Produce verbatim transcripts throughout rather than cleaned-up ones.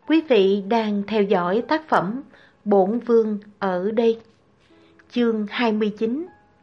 Quý vị đang theo dõi tác phẩm Bổn Vương ở đây. Chương hai mươi chín.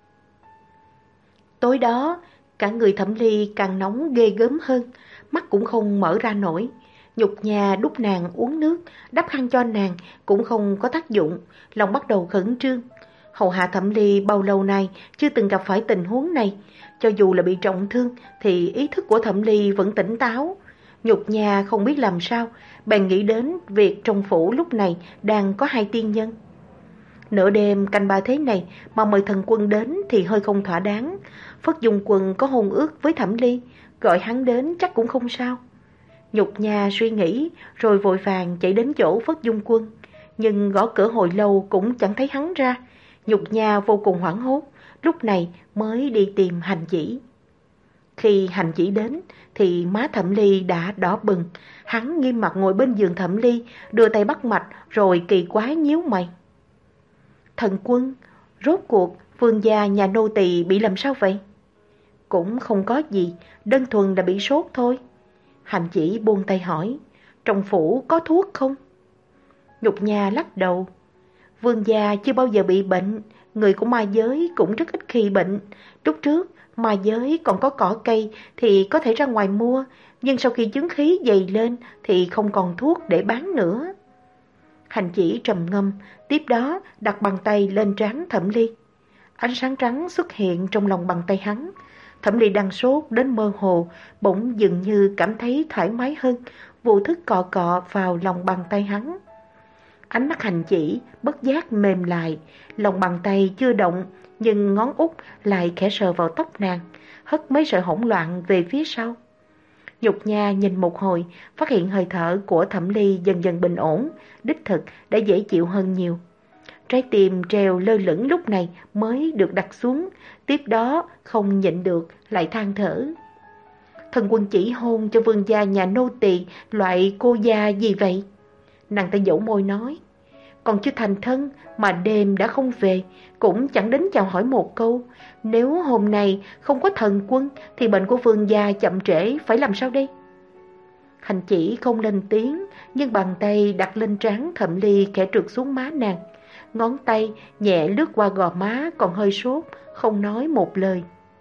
Tối đó, cả người Thẩm Ly càng nóng ghê gớm hơn, mắt cũng không mở ra nổi. Nhục nhà đút nàng uống nước, đắp khăn cho nàng cũng không có tác dụng, lòng bắt đầu khẩn trương. Hầu hạ Thẩm Ly bao lâu nay chưa từng gặp phải tình huống này, cho dù là bị trọng thương thì ý thức của Thẩm Ly vẫn tỉnh táo. Nhục nhà không biết làm sao, bèn nghĩ đến việc trong phủ lúc này đang có hai tiên nhân. Nửa đêm canh ba thế này mà mời thần quân đến thì hơi không thỏa đáng. Phất Dung Quân có hôn ước với Thẩm Ly, gọi hắn đến chắc cũng không sao. Nhục nhà suy nghĩ rồi vội vàng chạy đến chỗ Phất Dung Quân, nhưng gõ cửa hồi lâu cũng chẳng thấy hắn ra. Nhục nhà vô cùng hoảng hốt, lúc này mới đi tìm Hành Chỉ. Khi Hành Chỉ đến thì má Thẩm Ly đã đỏ bừng, hắn nghiêm mặt ngồi bên giường Thẩm Ly, đưa tay bắt mạch rồi kỳ quái nhíu mày. Thần quân, rốt cuộc vương gia nhà nô tỳ bị làm sao vậy? Cũng không có gì, đơn thuần là bị sốt thôi. Hành Chỉ buông tay hỏi, trong phủ có thuốc không? Nhục nhà lắc đầu, vương gia chưa bao giờ bị bệnh, người của ma giới cũng rất ít khi bệnh. Lúc trước ma giới còn có cỏ cây thì có thể ra ngoài mua, nhưng sau khi chứng khí dày lên thì không còn thuốc để bán nữa. Hành Chỉ trầm ngâm, tiếp đó đặt bàn tay lên trán Thẩm Ly. Ánh sáng trắng xuất hiện trong lòng bàn tay hắn. Thẩm Ly đang sốt đến mơ hồ, bỗng dường như cảm thấy thoải mái hơn, vô thức cọ cọ vào lòng bàn tay hắn. Ánh mắt Hành Chỉ bất giác mềm lại, lòng bàn tay chưa động, nhưng ngón út lại khẽ sờ vào tóc nàng, hất mấy sợi hỗn loạn về phía sau. Nhục nhà nhìn một hồi, phát hiện hơi thở của Thẩm Ly dần dần bình ổn, đích thực đã dễ chịu hơn nhiều. Trái tim treo lơ lửng lúc này mới được đặt xuống, tiếp đó không nhịn được lại than thở. Thần quân chỉ hôn cho vương gia nhà nô tỳ loại cô gia gì vậy? Nàng ta dẫu môi nói, còn chưa thành thân mà đêm đã không về, cũng chẳng đến chào hỏi một câu. Nếu hôm nay không có thần quân thì bệnh của vương gia chậm trễ phải làm sao đây? Hành Chỉ không lên tiếng, nhưng bàn tay đặt lên trán Thẩm Ly khẽ trượt xuống má nàng. Ngón tay nhẹ lướt qua gò má còn hơi sốt, không nói một lời.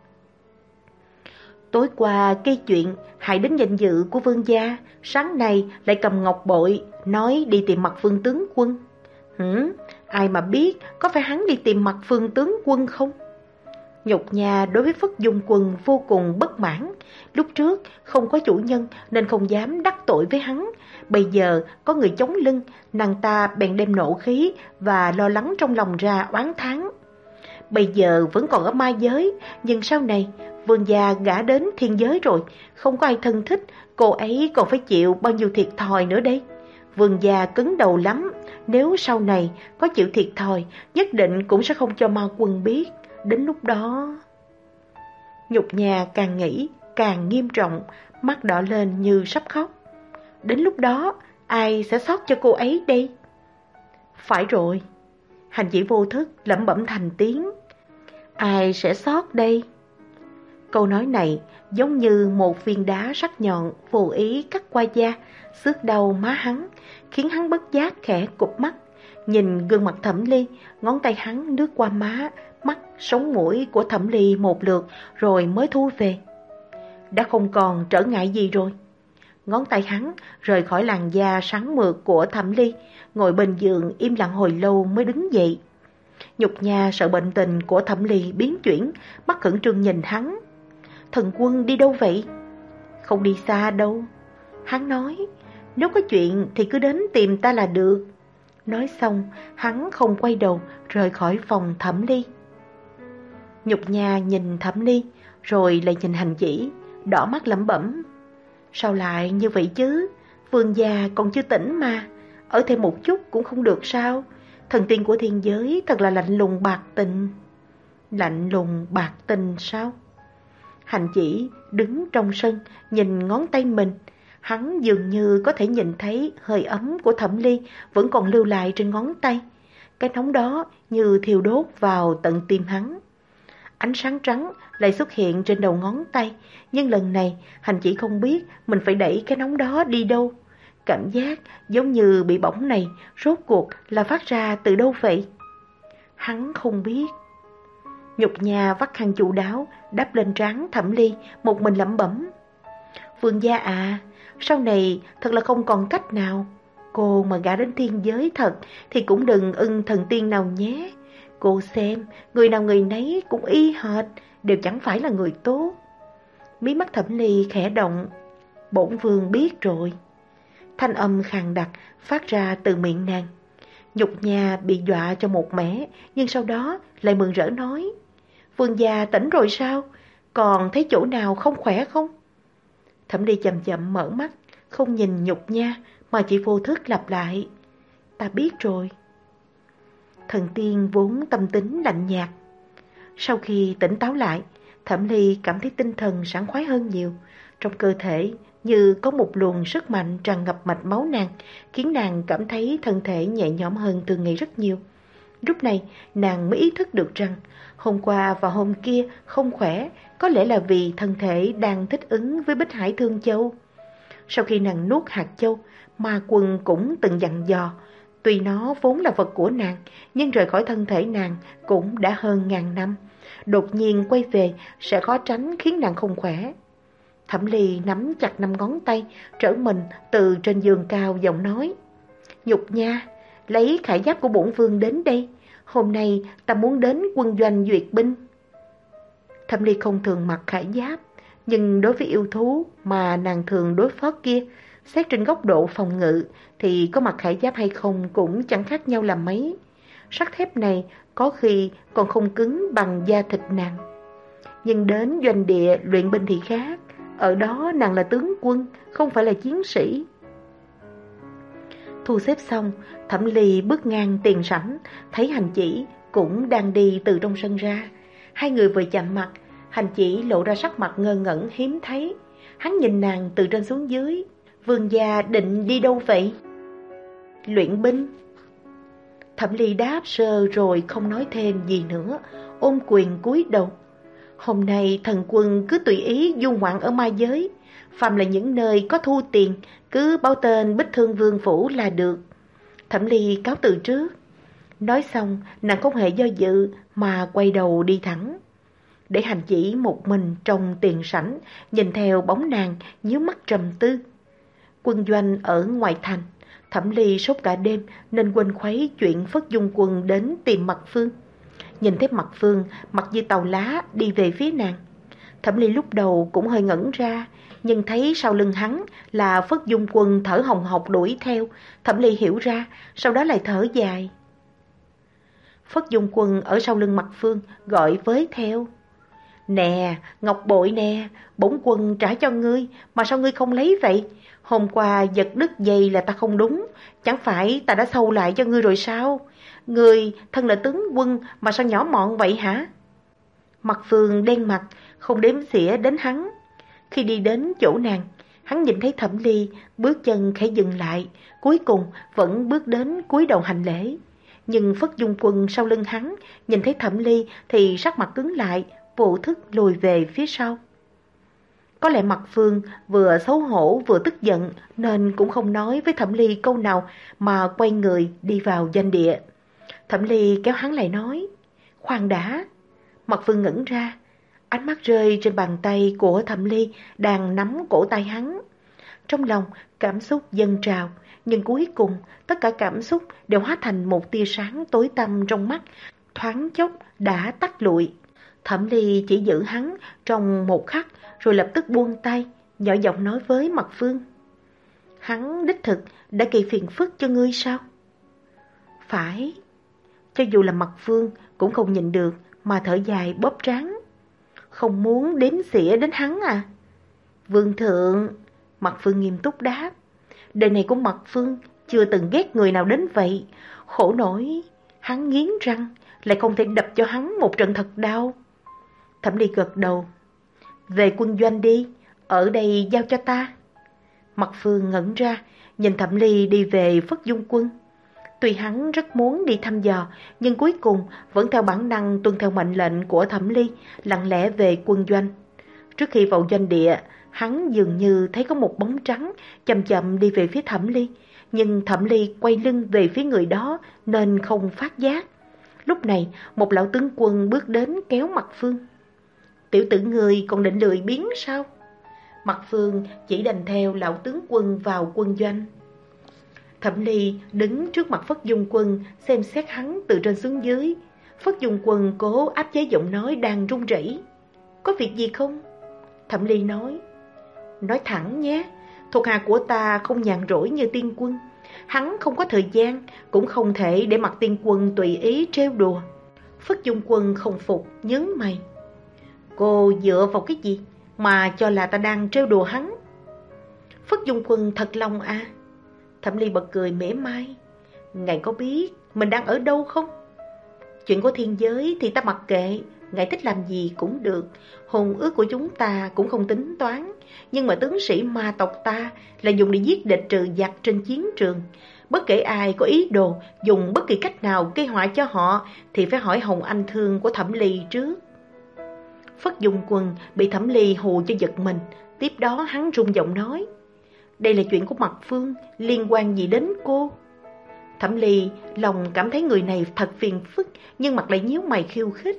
Tối qua gây chuyện hại đến danh dự của vương gia, sáng nay lại cầm ngọc bội nói đi tìm Mặt Phương tướng quân. Hửm, ai mà biết có phải hắn đi tìm Mặt Phương tướng quân không? Nhục nhà đối với Phất Dung Quân vô cùng bất mãn. Lúc trước không có chủ nhân nên không dám đắc tội với hắn. Bây giờ có người chống lưng, nàng ta bèn đem nộ khí và lo lắng trong lòng ra oán thán. Bây giờ vẫn còn ở ma giới, nhưng sau này vương gia gả đến thiên giới rồi, không có ai thân thích, cô ấy còn phải chịu bao nhiêu thiệt thòi nữa đây. Vương gia cứng đầu lắm, nếu sau này có chịu thiệt thòi, nhất định cũng sẽ không cho ma quân biết. Đến lúc đó... Nhục nhà càng nghĩ càng nghiêm trọng, mắt đỏ lên như sắp khóc. Đến lúc đó ai sẽ xót cho cô ấy đây? Phải rồi, Hành Chỉ vô thức lẩm bẩm thành tiếng. Ai sẽ xót đây? Câu nói này giống như một viên đá sắc nhọn vô ý cắt qua da, xước đầu má hắn, khiến hắn bất giác khẽ cụp mắt. Nhìn gương mặt Thẩm Ly, ngón tay hắn lướt qua má, mắt, sống mũi của Thẩm Ly một lượt rồi mới thu về. Đã không còn trở ngại gì rồi. Ngón tay hắn rời khỏi làn da sáng mượt của Thẩm Ly, ngồi bên giường im lặng hồi lâu mới đứng dậy. Nhục nhà sợ bệnh tình của Thẩm Ly biến chuyển, mắt khẩn trương nhìn hắn. Thần quân đi đâu vậy? Không đi xa đâu. Hắn nói, nếu có chuyện thì cứ đến tìm ta là được. Nói xong, hắn không quay đầu, rời khỏi phòng Thẩm Ly. Nhục nhà nhìn Thẩm Ly, rồi lại nhìn Hành Chỉ, đỏ mắt lẩm bẩm. Sao lại như vậy chứ? Vương gia còn chưa tỉnh mà, ở thêm một chút cũng không được sao? Thần tiên của thiên giới thật là lạnh lùng bạc tình. Lạnh lùng bạc tình sao? Hành Chỉ đứng trong sân, nhìn ngón tay mình. Hắn dường như có thể nhìn thấy hơi ấm của Thẩm Ly vẫn còn lưu lại trên ngón tay. Cái nóng đó như thiêu đốt vào tận tim hắn. Ánh sáng trắng lại xuất hiện trên đầu ngón tay, nhưng lần này Hành Chỉ không biết mình phải đẩy cái nóng đó đi đâu. Cảm giác giống như bị bỏng này rốt cuộc là phát ra từ đâu vậy? Hắn không biết. Nhục Nha vắt khăn chu đáo đắp lên trán Thẩm Ly, một mình lẩm bẩm. Vương gia à, sau này thật là không còn cách nào. Cô mà gả đến thiên giới thật thì cũng đừng ưng thần tiên nào nhé. Cô xem, người nào người nấy cũng y hệt, đều chẳng phải là người tốt. Mí mắt Thẩm Ly khẽ động. Bổn vương biết rồi. Thanh âm khàn đặc phát ra từ miệng nàng. Nhục Nha bị dọa cho một mẻ, nhưng sau đó lại mừng rỡ nói. Vương gia tỉnh rồi sao? Còn thấy chỗ nào không khỏe không? Thẩm Ly chậm chậm mở mắt, không nhìn Nhục Nha mà chỉ vô thức lặp lại. Ta biết rồi. Thần tiên vốn tâm tính lạnh nhạt. Sau khi tỉnh táo lại, Thẩm Ly cảm thấy tinh thần sảng khoái hơn nhiều. Trong cơ thể như có một luồng sức mạnh tràn ngập mạch máu nàng, khiến nàng cảm thấy thân thể nhẹ nhõm hơn thường ngày rất nhiều. Lúc này nàng mới ý thức được rằng hôm qua và hôm kia không khỏe, có lẽ là vì thân thể đang thích ứng với Bích Hải Thương Châu. Sau khi nàng nuốt hạt châu, Ma Quân cũng từng dặn dò, tuy nó vốn là vật của nàng, nhưng rời khỏi thân thể nàng cũng đã hơn ngàn năm. Đột nhiên quay về sẽ khó tránh khiến nàng không khỏe. Thẩm Ly nắm chặt năm ngón tay, trở mình từ trên giường cao giọng nói. Nhục Nha, lấy khải giáp của bổn vương đến đây. Hôm nay ta muốn đến quân doanh duyệt binh. Thẩm Ly không thường mặc khải giáp, nhưng đối với yêu thú mà nàng thường đối phó kia, xét trên góc độ phòng ngự thì có mặc khải giáp hay không cũng chẳng khác nhau là mấy. Sắt thép này có khi còn không cứng bằng da thịt nàng. Nhưng đến doanh địa luyện binh thì khác, ở đó nàng là tướng quân, không phải là chiến sĩ. Thu xếp xong, Thẩm Ly bước ngang tiền sảnh, thấy Hành Chỉ cũng đang đi từ trong sân ra. Hai người vừa chạm mặt, Hành Chỉ lộ ra sắc mặt ngơ ngẩn hiếm thấy. Hắn nhìn nàng từ trên xuống dưới. Vương gia định đi đâu vậy? Luyện binh. Thẩm Ly đáp sơ rồi không nói thêm gì nữa, ôm quyền cúi đầu. Hôm nay thần quân cứ tùy ý du ngoạn ở ma giới, phàm là những nơi có thu tiền, cứ báo tên Bích Thương Vương phủ là được. Thẩm Ly cáo từ trước. Nói xong, nàng không hề do dự mà quay đầu đi thẳng. Để Hành Chỉ một mình trong tiền sảnh, nhìn theo bóng nàng, nhíu mắt trầm tư. Quân doanh ở ngoài thành, Thẩm Ly sốt cả đêm nên quên khuấy chuyện Phất Dung Quân đến tìm Mạc Phương. Nhìn thấy Mạc Phương mặc như tàu lá đi về phía nàng. Thẩm Ly lúc đầu cũng hơi ngẩn ra, nhưng thấy sau lưng hắn là Phất Dung Quân thở hồng hộc đuổi theo, Thẩm Ly hiểu ra, sau đó lại thở dài. Phất Dung Quân ở sau lưng Mạc Phương gọi với theo. Nè, ngọc bội nè, bổn quân trả cho ngươi, mà sao ngươi không lấy vậy? Hôm qua giật đứt dây là ta không đúng, chẳng phải ta đã sâu lại cho ngươi rồi sao? Ngươi thân là tướng quân mà sao nhỏ mọn vậy hả? Mạc Phương đen mặt, không đếm xỉa đến hắn. Khi đi đến chỗ nàng, hắn nhìn thấy Thẩm Ly, bước chân khẽ dừng lại, cuối cùng vẫn bước đến cúi đầu hành lễ. Nhưng Phất Dung Quân sau lưng hắn, nhìn thấy Thẩm Ly thì sắc mặt cứng lại, vô thức lùi về phía sau. Có lẽ Mạc Phương vừa xấu hổ vừa tức giận nên cũng không nói với Thẩm Ly câu nào mà quay người đi vào doanh địa. Thẩm Ly kéo hắn lại nói, khoan đã. Mạc Phương ngẩn ra, ánh mắt rơi trên bàn tay của Thẩm Ly đang nắm cổ tay hắn. Trong lòng cảm xúc dâng trào, nhưng cuối cùng tất cả cảm xúc đều hóa thành một tia sáng tối tăm trong mắt, thoáng chốc đã tắt lụi. Thẩm Ly chỉ giữ hắn trong một khắc rồi lập tức buông tay, nhỏ giọng nói với Mạc Phương. Hắn đích thực đã gây phiền phức cho ngươi sao? Phải. Cho dù là Mạc Phương cũng không nhịn được mà thở dài bóp trán. Không muốn đếm xỉa đến hắn à? Vương thượng, Mạc Phương nghiêm túc đáp. Đời này của Mạc Phương chưa từng ghét người nào đến vậy. Khổ nổi, hắn nghiến răng, lại không thể đập cho hắn một trận thật đau. Thẩm Ly gật đầu. Về quân doanh đi, ở đây giao cho ta. Mạc Phương ngẩn ra, nhìn Thẩm Ly đi về Phất Dung Quân. Tuy hắn rất muốn đi thăm dò, nhưng cuối cùng vẫn theo bản năng tuân theo mệnh lệnh của Thẩm Ly, lặng lẽ về quân doanh. Trước khi vào doanh địa, Hắn dường như thấy có một bóng trắng chậm chậm đi về phía Thẩm Ly, nhưng Thẩm Ly quay lưng về phía người đó nên không phát giác. Lúc này, một lão tướng quân bước đến kéo Mạc Phương. Tiểu tử người còn định lười biếng sao? Mạc Phương chỉ đành theo lão tướng quân vào quân doanh. Thẩm Ly đứng trước mặt Phất Dung Quân xem xét hắn từ trên xuống dưới. Phất Dung Quân cố áp chế giọng nói đang run rẩy. Có việc gì không? Thẩm Ly nói. Nói thẳng nhé, thuộc hạ của ta không nhàn rỗi như tiên quân. Hắn không có thời gian, cũng không thể để mặc tiên quân tùy ý trêu đùa. Phất Dung Quân không phục, nhướng mày. Cô dựa vào cái gì mà cho là ta đang trêu đùa hắn? Phất Dung Quân thật lòng à? Thẩm Ly bật cười mỉa mai. Ngài có biết mình đang ở đâu không? Chuyện của thiên giới thì ta mặc kệ, ngài thích làm gì cũng được. Hôn ước của chúng ta cũng không tính toán. Nhưng mà tướng sĩ ma tộc ta là dùng để giết địch trừ giặc trên chiến trường. Bất kể ai có ý đồ dùng bất kỳ cách nào gây họa cho họ thì phải hỏi Hồng Anh Thương của Thẩm Ly trước. Phất Dung Quân bị Thẩm Ly hù cho giật mình. Tiếp đó hắn rung giọng nói. Đây là chuyện của Mạc Phương, liên quan gì đến cô? Thẩm Ly lòng cảm thấy người này thật phiền phức, nhưng mặt lại nhíu mày khiêu khích.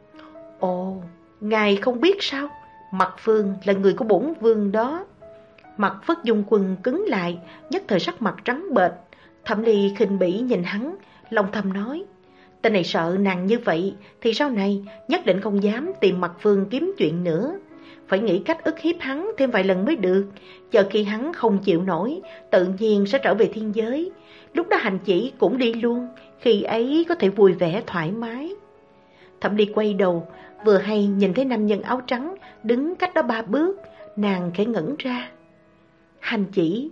Ồ, ngài không biết sao? Mạc Phương là người của bổn vương đó. Mặt Phất Dung Quân cứng lại, nhất thời sắc mặt trắng bệch. Thẩm Ly khinh bỉ nhìn hắn, lòng thầm nói. Tên này sợ nàng như vậy thì sau này nhất định không dám tìm Mạc Phương kiếm chuyện nữa. Phải nghĩ cách ức hiếp hắn thêm vài lần mới được. Chờ khi hắn không chịu nổi, tự nhiên sẽ trở về thiên giới. Lúc đó hành chỉ cũng đi luôn, khi ấy có thể vui vẻ thoải mái. Thẩm Ly quay đầu, vừa hay nhìn thấy nam nhân áo trắng đứng cách đó ba bước, nàng khẽ ngẩn ra. Hành chỉ.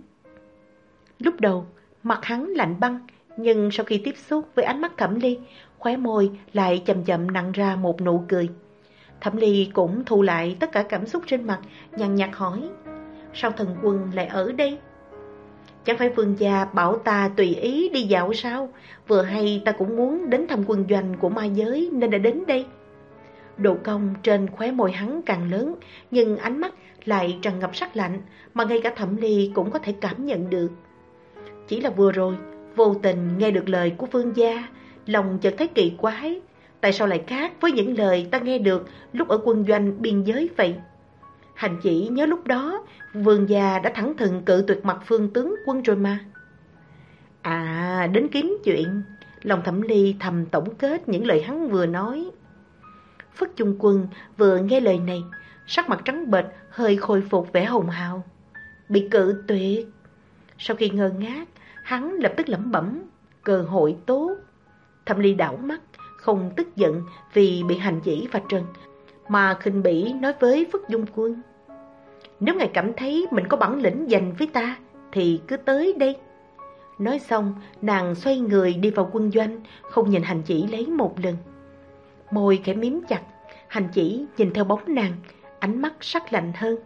Lúc đầu, mặt hắn lạnh băng, nhưng sau khi tiếp xúc với ánh mắt Thẩm Ly, khóe môi lại chậm chậm nặn ra một nụ cười. Thẩm Ly cũng thu lại tất cả cảm xúc trên mặt, nhàn nhạt hỏi. Sao thần quân lại ở đây? Chẳng phải vương gia bảo ta tùy ý đi dạo sao? Vừa hay ta cũng muốn đến thăm quân doanh của ma giới nên đã đến đây. Độ cong trên khóe môi hắn càng lớn, nhưng ánh mắt lại tràn ngập sắc lạnh, mà ngay cả Thẩm Ly cũng có thể cảm nhận được. Chỉ là vừa rồi, vô tình nghe được lời của vương gia, lòng chợt thấy kỳ quái. Tại sao lại khác với những lời ta nghe được lúc ở quân doanh biên giới vậy? Hành chỉ nhớ lúc đó, vương gia đã thẳng thừng cự tuyệt Mạc Phương tướng quân rồi mà. À, đến kiếm chuyện. Lòng Thẩm Ly thầm tổng kết những lời hắn vừa nói. Phất Dung Quân vừa nghe lời này, sắc mặt trắng bệch, hơi khôi phục vẻ hồng hào. Bị cự tuyệt. Sau khi ngơ ngác, hắn lập tức lẩm bẩm. Cơ hội tốt. Thẩm Ly đảo mắt, không tức giận vì bị hành chỉ và trần, mà khinh bỉ nói với Phất Dung Quân. Nếu ngài cảm thấy mình có bản lĩnh dành với ta thì cứ tới đây. Nói xong, nàng xoay người đi vào quân doanh, không nhìn hành chỉ lấy một lần. Môi khẽ mím chặt, hành chỉ nhìn theo bóng nàng, ánh mắt sắc lạnh hơn.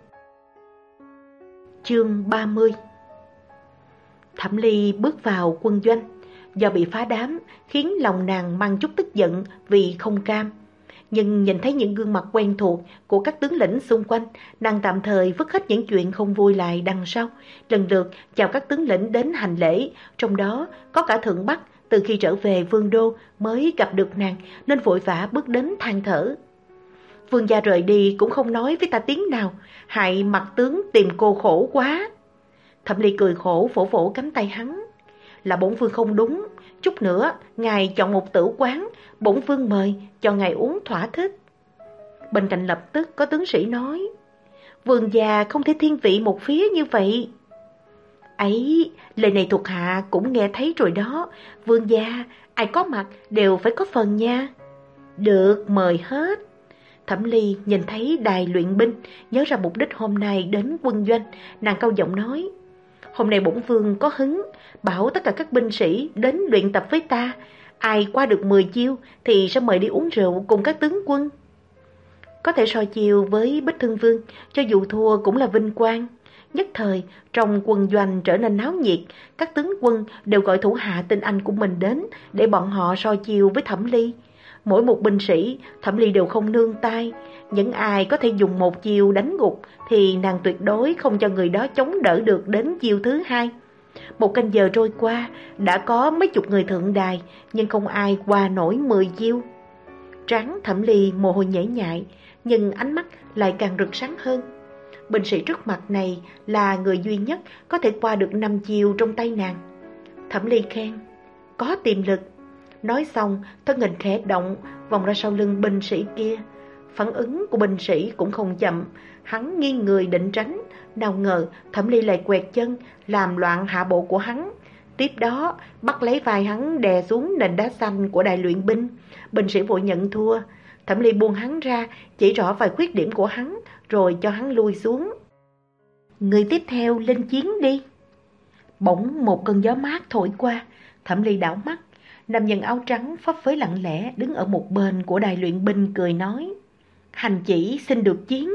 Chương ba mươi. Thẩm Ly bước vào quân doanh. Do bị phá đám khiến lòng nàng mang chút tức giận vì không cam. Nhưng nhìn thấy những gương mặt quen thuộc của các tướng lĩnh xung quanh, nàng tạm thời vứt hết những chuyện không vui lại đằng sau, lần lượt chào các tướng lĩnh đến hành lễ, trong đó có cả Thượng Bắc từ khi trở về Vương Đô mới gặp được nàng nên vội vã bước đến than thở. Vương gia rời đi cũng không nói với ta tiếng nào, hại mặt tướng tìm cô khổ quá. Thẩm Ly cười khổ vỗ vỗ cánh tay hắn. Là bổn vương không đúng, chút nữa ngài chọn một tử quán, bổn vương mời cho ngài uống thỏa thích. Bên cạnh lập tức có tướng sĩ nói, vương gia không thể thiên vị một phía như vậy. Ấy, lời này thuộc hạ cũng nghe thấy rồi đó, vương gia, ai có mặt đều phải có phần nha. Được, mời hết. Thẩm Ly nhìn thấy đài luyện binh, nhớ ra mục đích hôm nay đến quân doanh, nàng cau giọng nói, hôm nay bổn vương có hứng, bảo tất cả các binh sĩ đến luyện tập với ta. Ai qua được mười chiêu thì sẽ mời đi uống rượu cùng các tướng quân. Có thể so chiêu với Bích Thương Vương, cho dù thua cũng là vinh quang. Nhất thời, trong quân doanh trở nên náo nhiệt, các tướng quân đều gọi thủ hạ tinh anh của mình đến để bọn họ so chiêu với Thẩm Ly. Mỗi một binh sĩ, Thẩm Ly đều không nương tay. Những ai có thể dùng một chiêu đánh gục thì nàng tuyệt đối không cho người đó chống đỡ được đến chiêu thứ hai. Một canh giờ trôi qua, đã có mấy chục người thượng đài, nhưng không ai qua nổi mười chiêu. Trán Thẩm Ly mồ hôi nhễ nhại, nhưng ánh mắt lại càng rực sáng hơn. Binh sĩ trước mặt này là người duy nhất có thể qua được năm chiêu trong tay nàng. Thẩm Ly khen, có tiềm lực. Nói xong, thân hình khẽ động, vòng ra sau lưng binh sĩ kia. Phản ứng của binh sĩ cũng không chậm, hắn nghiêng người định tránh, nào ngờ Thẩm Ly lại quẹt chân, làm loạn hạ bộ của hắn. Tiếp đó, bắt lấy vai hắn đè xuống nền đá xanh của đài luyện binh. Binh sĩ vội nhận thua. Thẩm Ly buông hắn ra, chỉ rõ vài khuyết điểm của hắn, rồi cho hắn lui xuống. Người tiếp theo lên chiến đi. Bỗng một cơn gió mát thổi qua, Thẩm Ly đảo mắt. Nam nhân áo trắng phấp phới lặng lẽ đứng ở một bên của đài luyện binh cười nói, hành chỉ xin được chiến.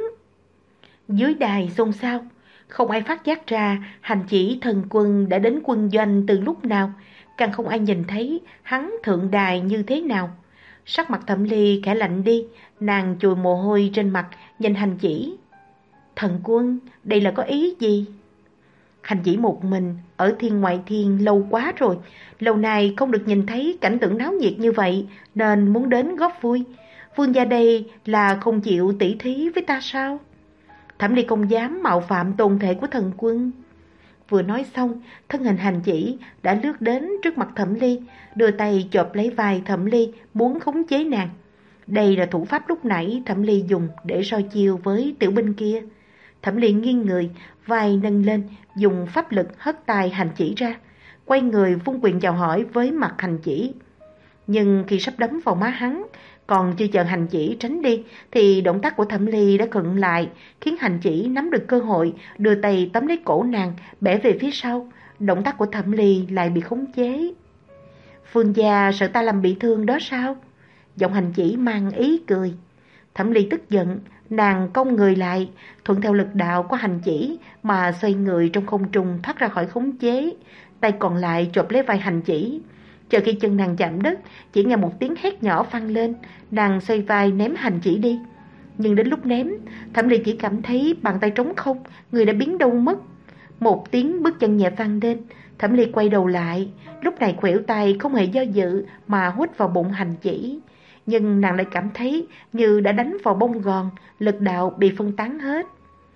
Dưới đài xôn xao, không ai phát giác ra hành chỉ thần quân đã đến quân doanh từ lúc nào, càng không ai nhìn thấy hắn thượng đài như thế nào. Sắc mặt Thẩm Ly khẽ lạnh đi, nàng chùi mồ hôi trên mặt, nhìn hành chỉ. Thần quân, đây là có ý gì? Hành chỉ một mình, ở thiên ngoại thiên lâu quá rồi, lâu nay không được nhìn thấy cảnh tượng náo nhiệt như vậy, nên muốn đến góp vui. Vương gia đây là không chịu tỉ thí với ta sao? Thẩm Ly không dám mạo phạm tôn thể của thần quân. Vừa nói xong, thân hình hành chỉ đã lướt đến trước mặt Thẩm Ly, đưa tay chộp lấy vai Thẩm Ly, muốn khống chế nàng. Đây là thủ pháp lúc nãy Thẩm Ly dùng để soi chiêu với tiểu binh kia. Thẩm Ly nghiêng người, vai nâng lên, dùng pháp lực hất tay hành chỉ ra, quay người vung quyền chào hỏi với mặt hành chỉ. Nhưng khi sắp đấm vào má hắn, còn chưa chờ hành chỉ tránh đi, thì động tác của Thẩm Ly đã khựng lại, khiến hành chỉ nắm được cơ hội, đưa tay tóm lấy cổ nàng, bẻ về phía sau. Động tác của Thẩm Ly lại bị khống chế. Phương gia sợ ta làm bị thương đó sao? Giọng hành chỉ mang ý cười. Thẩm Ly tức giận, nàng cong người lại, thuận theo lực đạo của hành chỉ mà xoay người trong không trung thoát ra khỏi khống chế, tay còn lại chộp lấy vai hành chỉ. Chờ khi chân nàng chạm đất, chỉ nghe một tiếng hét nhỏ vang lên, nàng xoay vai ném hành chỉ đi. Nhưng đến lúc ném, Thẩm Ly chỉ cảm thấy bàn tay trống không, người đã biến đâu mất. Một tiếng bước chân nhẹ vang lên, Thẩm Ly quay đầu lại, lúc này khuỷu tay không hề do dự mà hút vào bụng hành chỉ. Nhưng nàng lại cảm thấy như đã đánh vào bông gòn, lực đạo bị phân tán hết.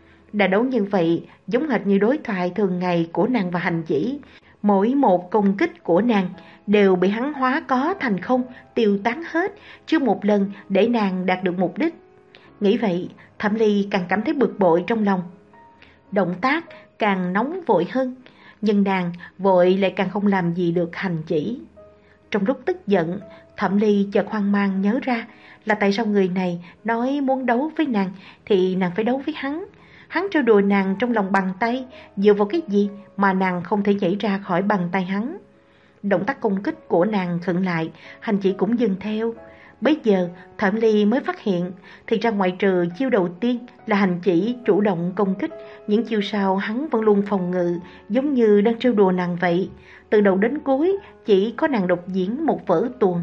Đà đấu như vậy giống hệt như đối thoại thường ngày của nàng và hành chỉ. Mỗi một công kích của nàng đều bị hắn hóa có thành không, tiêu tán hết, chưa một lần để nàng đạt được mục đích. Nghĩ vậy, Thẩm Ly càng cảm thấy bực bội trong lòng. Động tác càng nóng vội hơn, nhưng nàng vội lại càng không làm gì được hành chỉ. Trong lúc tức giận, Thẩm Ly chợt hoang mang nhớ ra là tại sao người này nói muốn đấu với nàng thì nàng phải đấu với hắn. Hắn trêu đùa nàng trong lòng bàn tay, dựa vào cái gì mà nàng không thể nhảy ra khỏi bàn tay hắn. Động tác công kích của nàng khựng lại, hành chỉ cũng dừng theo. Bấy giờ Thẩm Ly mới phát hiện, thì ra ngoại trừ chiêu đầu tiên là hành chỉ chủ động công kích, những chiêu sau hắn vẫn luôn phòng ngự, giống như đang trêu đùa nàng vậy. Từ đầu đến cuối chỉ có nàng độc diễn một vở tuồng.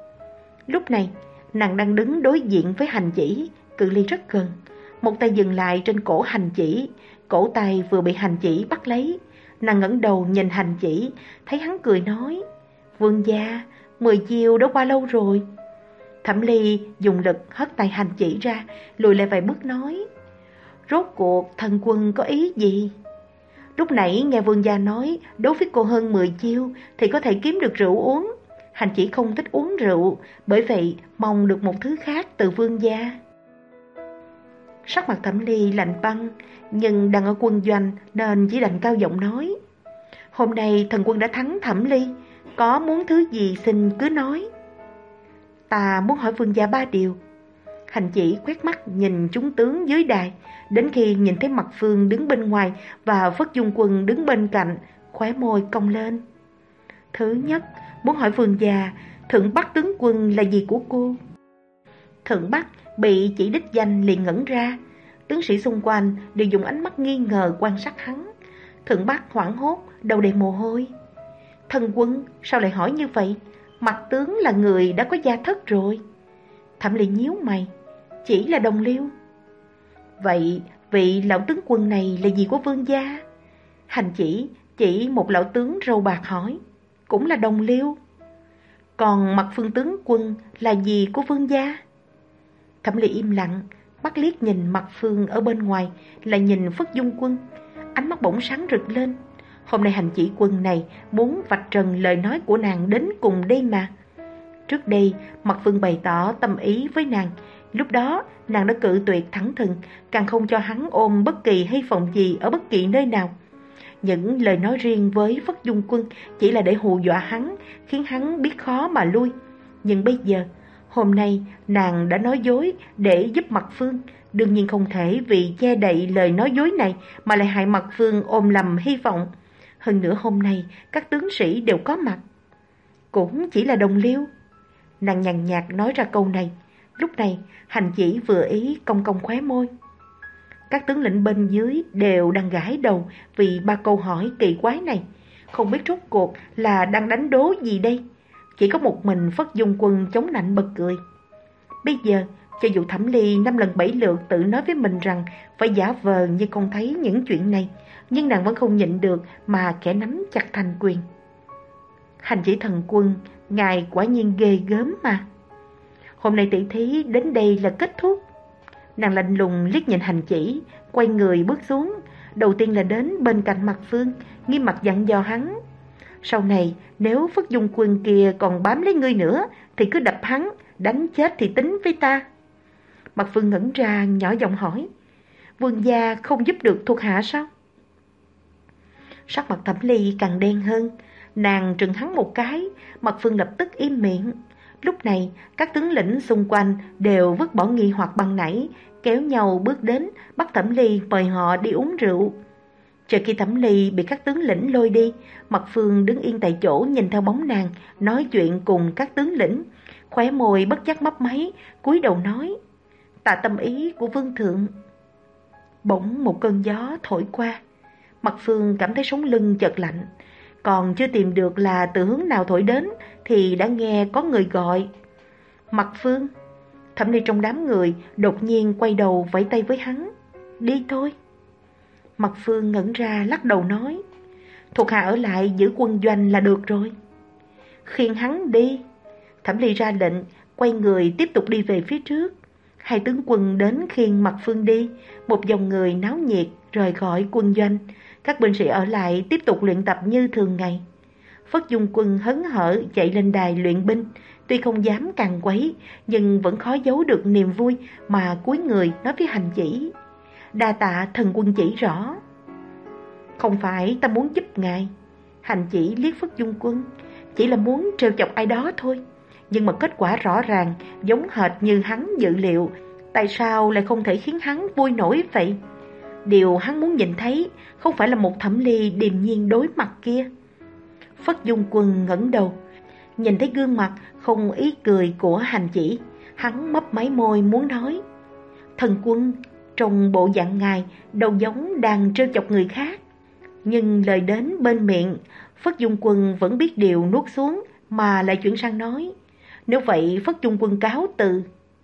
Lúc này nàng đang đứng đối diện với hành chỉ, cự ly rất gần. Một tay dừng lại trên cổ hành chỉ, cổ tay vừa bị hành chỉ bắt lấy. Nàng ngẩng đầu nhìn hành chỉ, thấy hắn cười nói, vương gia, mười chiêu đã qua lâu rồi. Thẩm Ly dùng lực hất tay hành chỉ ra, lùi lại vài bước nói, rốt cuộc thần quân có ý gì? Lúc nãy nghe vương gia nói đối với cô hơn mười chiêu thì có thể kiếm được rượu uống. Hành chỉ không thích uống rượu, bởi vậy mong được một thứ khác từ vương gia. Sắc mặt Thẩm Ly lạnh băng, nhưng đang ở quân doanh nên chỉ đành cao giọng nói, hôm nay thần quân đã thắng Thẩm Ly, có muốn thứ gì xin cứ nói. Ta muốn hỏi vương gia ba điều. Hành chỉ quét mắt nhìn chúng tướng dưới đài, đến khi nhìn thấy Mặt Phương đứng bên ngoài và Phất Dung Quân đứng bên cạnh, khóe môi cong lên. Thứ nhất, muốn hỏi vương gia, Thượng Bắc tướng quân là gì của cô? Thượng Bắc bị chỉ đích danh liền ngẩn ra, tướng sĩ xung quanh đều dùng ánh mắt nghi ngờ quan sát hắn. Thượng Bắc hoảng hốt, đầu đầy mồ hôi. Thần quân sao lại hỏi như vậy? Mặt tướng là người đã có gia thất rồi. Thẩm Ly nhíu mày. Chỉ là đồng liêu. Vậy vị lão tướng quân này là gì của vương gia? Hành chỉ chỉ một lão tướng râu bạc hỏi. Cũng là đồng liêu. Còn Mạc Phương tướng quân là gì của vương gia? Thẩm Ly im lặng, mắt liếc nhìn Mạc Phương ở bên ngoài, lại nhìn Phất Dung Quân. Ánh mắt bỗng sáng rực lên. Hôm nay hành chỉ quân này muốn vạch trần lời nói của nàng đến cùng đây mà. Trước đây Mạc Phương bày tỏ tâm ý với nàng. Lúc đó nàng đã cự tuyệt thẳng thừng, càng không cho hắn ôm bất kỳ hy vọng gì ở bất kỳ nơi nào. Những lời nói riêng với Phất Dung Quân chỉ là để hù dọa hắn, khiến hắn biết khó mà lui. Nhưng bây giờ, hôm nay nàng đã nói dối để giúp Mạc Phương. Đương nhiên không thể vì che đậy lời nói dối này mà lại hại Mạc Phương ôm lầm hy vọng. Hơn nữa hôm nay các tướng sĩ đều có mặt. Cũng chỉ là đồng liêu. Nàng nhàn nhạt nói ra câu này. Lúc này hành chỉ vừa ý cong cong khóe môi. Các tướng lĩnh bên dưới đều đang gãi đầu vì ba câu hỏi kỳ quái này. Không biết rốt cuộc là đang đánh đố gì đây. Chỉ có một mình Phất Dung Quân chống nạnh bật cười. Bây giờ cho dù Thẩm Ly năm lần bảy lượt tự nói với mình rằng phải giả vờ như không thấy những chuyện này, nhưng nàng vẫn không nhịn được mà kẻ nắm chặt thành quyền. Hành chỉ thần quân, ngài quả nhiên ghê gớm mà. Hôm nay tỷ thí đến đây là kết thúc. Nàng lạnh lùng liếc nhìn hành chỉ, quay người bước xuống. Đầu tiên là đến bên cạnh Mạc Phương, nghiêm mặt dặn dò hắn. Sau này nếu Phất Dung Quân kia còn bám lấy ngươi nữa thì cứ đập hắn, đánh chết thì tính với ta. Mạc Phương ngẩn ra nhỏ giọng hỏi. Vương gia không giúp được thuộc hạ sao? Sắc mặt Thẩm Ly càng đen hơn. Nàng trừng hắn một cái. Mạc Phương lập tức im miệng. Lúc này các tướng lĩnh xung quanh đều vứt bỏ nghi hoặc ban nãy, kéo nhau bước đến bắt Thẩm Ly mời họ đi uống rượu. Chờ khi Thẩm Ly bị các tướng lĩnh lôi đi, Mạc Phương đứng yên tại chỗ nhìn theo bóng nàng, nói chuyện cùng các tướng lĩnh. Khóe môi bất giác mấp máy, cúi đầu nói. Tạ tâm ý của vương thượng. Bỗng một cơn gió thổi qua. Mạc Phương cảm thấy sống lưng chợt lạnh. Còn chưa tìm được là từ hướng nào thổi đến thì đã nghe có người gọi. Mạc Phương. Thẩm Ly trong đám người đột nhiên quay đầu vẫy tay với hắn. Đi thôi. Mạc Phương ngẩn ra lắc đầu nói. Thuộc hạ ở lại giữ quân doanh là được rồi. Khiêng hắn đi. Thẩm Ly ra lệnh, quay người tiếp tục đi về phía trước. Hai tướng quân đến khiêng Mạc Phương đi. Một dòng người náo nhiệt rời khỏi quân doanh. Các binh sĩ ở lại tiếp tục luyện tập như thường ngày. Phất Dung Quân hớn hở chạy lên đài luyện binh. Tuy không dám càn quấy, nhưng vẫn khó giấu được niềm vui mà cúi người nói với hành chỉ. Đa tạ thần quân chỉ rõ. Không phải ta muốn giúp ngài. Hành chỉ liếc Phất Dung Quân. Chỉ là muốn trêu chọc ai đó thôi. Nhưng mà kết quả rõ ràng, giống hệt như hắn dự liệu. Tại sao lại không thể khiến hắn vui nổi vậy? Điều hắn muốn nhìn thấy không phải là một Thẩm Ly điềm nhiên đối mặt kia. Phất Dung Quân ngẩng đầu, nhìn thấy gương mặt không ý cười của hành chỉ. Hắn mấp máy môi muốn nói. Thần quân, trong bộ dạng ngài đâu giống đang trêu chọc người khác. Nhưng lời đến bên miệng, Phất Dung Quân vẫn biết điều nuốt xuống mà lại chuyển sang nói. Nếu vậy Phất Dung Quân cáo từ.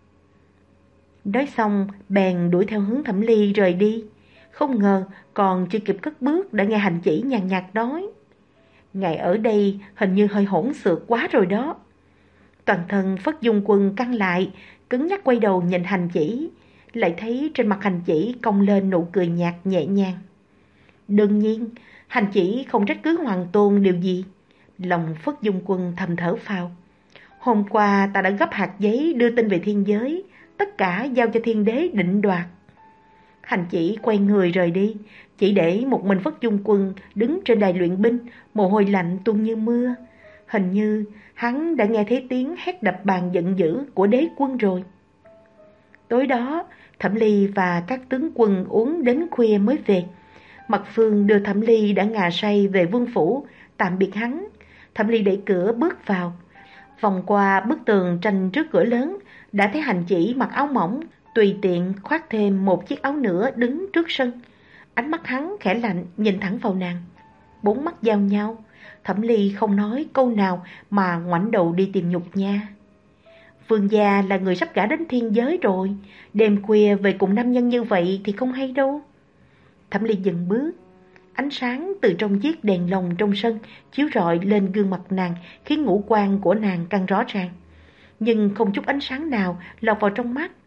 Nói xong bèn đuổi theo hướng Thẩm Ly rời đi. Không ngờ còn chưa kịp cất bước đã nghe hành chỉ nhàn nhạt nói. Ngài ở đây hình như hơi hỗn xược quá rồi đó. Toàn thân Phất Dung Quân căng lại, cứng nhắc quay đầu nhìn hành chỉ. Lại thấy trên mặt hành chỉ cong lên nụ cười nhạt nhẹ nhàng. Đương nhiên hành chỉ không trách cứ Hoàng Tôn điều gì. Lòng Phất Dung Quân thầm thở phào. Hôm qua ta đã gấp hạt giấy đưa tin về thiên giới, tất cả giao cho thiên đế định đoạt. Hành chỉ quay người rời đi, chỉ để một mình Phất Dung Quân đứng trên đài luyện binh, mồ hôi lạnh tuôn như mưa. Hình như hắn đã nghe thấy tiếng hét đập bàn giận dữ của đế quân rồi. Tối đó, Thẩm Ly và các tướng quân uống đến khuya mới về. Mạc Phương đưa Thẩm Ly đã ngà say về vương phủ, tạm biệt hắn. Thẩm Ly đẩy cửa bước vào. Vòng qua bức tường tranh trước cửa lớn, đã thấy hành chỉ mặc áo mỏng, tùy tiện khoác thêm một chiếc áo nữa đứng trước sân. Ánh mắt hắn khẽ lạnh nhìn thẳng vào nàng. Bốn mắt giao nhau, Thẩm Ly không nói câu nào mà ngoảnh đầu đi tìm Nhục Nha. Vương gia là người sắp gả đến thiên giới rồi, đêm khuya về cùng nam nhân như vậy thì không hay đâu. Thẩm Ly dừng bước. Ánh sáng từ trong chiếc đèn lồng trong sân chiếu rọi lên gương mặt nàng, khiến ngũ quan của nàng càng rõ ràng. Nhưng không chút ánh sáng nào lọt vào trong mắt.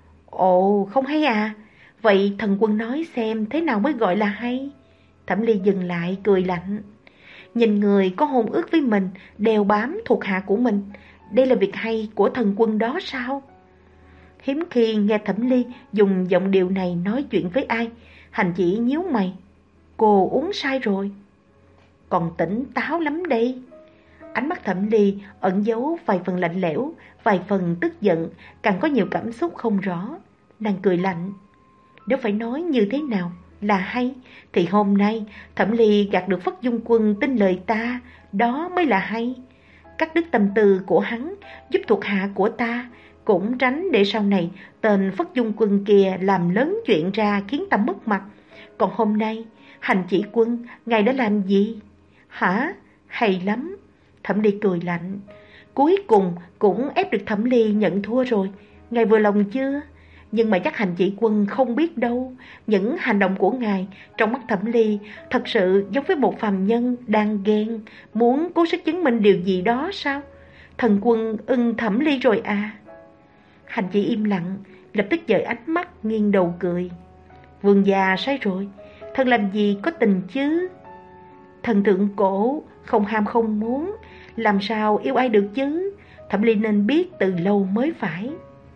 Ồ, không hay à? Vậy thần quân nói xem thế nào mới gọi là hay? Thẩm Ly dừng lại cười lạnh. Nhìn người có hôn ước với mình, đeo bám thuộc hạ của mình, đây là việc hay của thần quân đó sao? Hiếm khi nghe Thẩm Ly dùng giọng điệu này nói chuyện với ai. Hành Chỉ nhíu mày. Cô uống sai rồi. Còn tỉnh táo lắm đây. Ánh mắt Thẩm Ly ẩn giấu vài phần lạnh lẽo, vài phần tức giận, càng có nhiều cảm xúc không rõ. Nàng cười lạnh. Nếu phải nói như thế nào là hay, thì hôm nay Thẩm Ly gạt được Phất Dung Quân tin lời ta, đó mới là hay. Cắt đứt tâm tư của hắn, giúp thuộc hạ của ta, cũng tránh để sau này tên Phất Dung Quân kia làm lớn chuyện ra khiến ta mất mặt. Còn hôm nay, Hành Chỉ quân, ngài đã làm gì? Hả? Hay lắm. Thẩm Ly cười lạnh. Cuối cùng cũng ép được Thẩm Ly nhận thua rồi. Ngài vừa lòng chưa? Nhưng mà chắc Hành Chỉ quân không biết đâu. Những hành động của ngài trong mắt Thẩm Ly thật sự giống với một phàm nhân đang ghen, muốn cố sức chứng minh điều gì đó sao? Thần quân ưng Thẩm Ly rồi à? Hành Chỉ im lặng, lập tức dời ánh mắt nghiêng đầu cười. Vương gia sai rồi, thần làm gì có tình chứ? Thần thượng cổ không ham không muốn, làm sao yêu ai được chứ? Thẩm Ly nên biết từ lâu mới phải.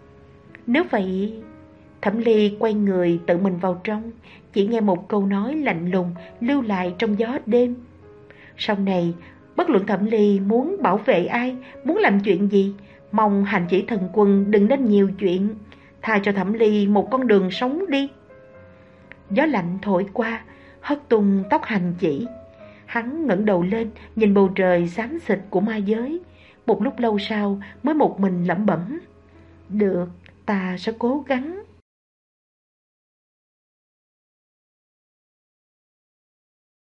Nếu vậy... Thẩm Ly quay người tự mình vào trong, chỉ nghe một câu nói lạnh lùng lưu lại trong gió đêm. Sau này, bất luận Thẩm Ly muốn bảo vệ ai, muốn làm chuyện gì, mong Hành Chỉ thần quân đừng nên nhiều chuyện, tha cho Thẩm Ly một con đường sống đi. Gió lạnh thổi qua, hất tung tóc Hành Chỉ. Hắn ngẩng đầu lên, nhìn bầu trời xám xịt của ma giới. Một lúc lâu sau mới một mình lẩm bẩm. Được, ta sẽ cố gắng.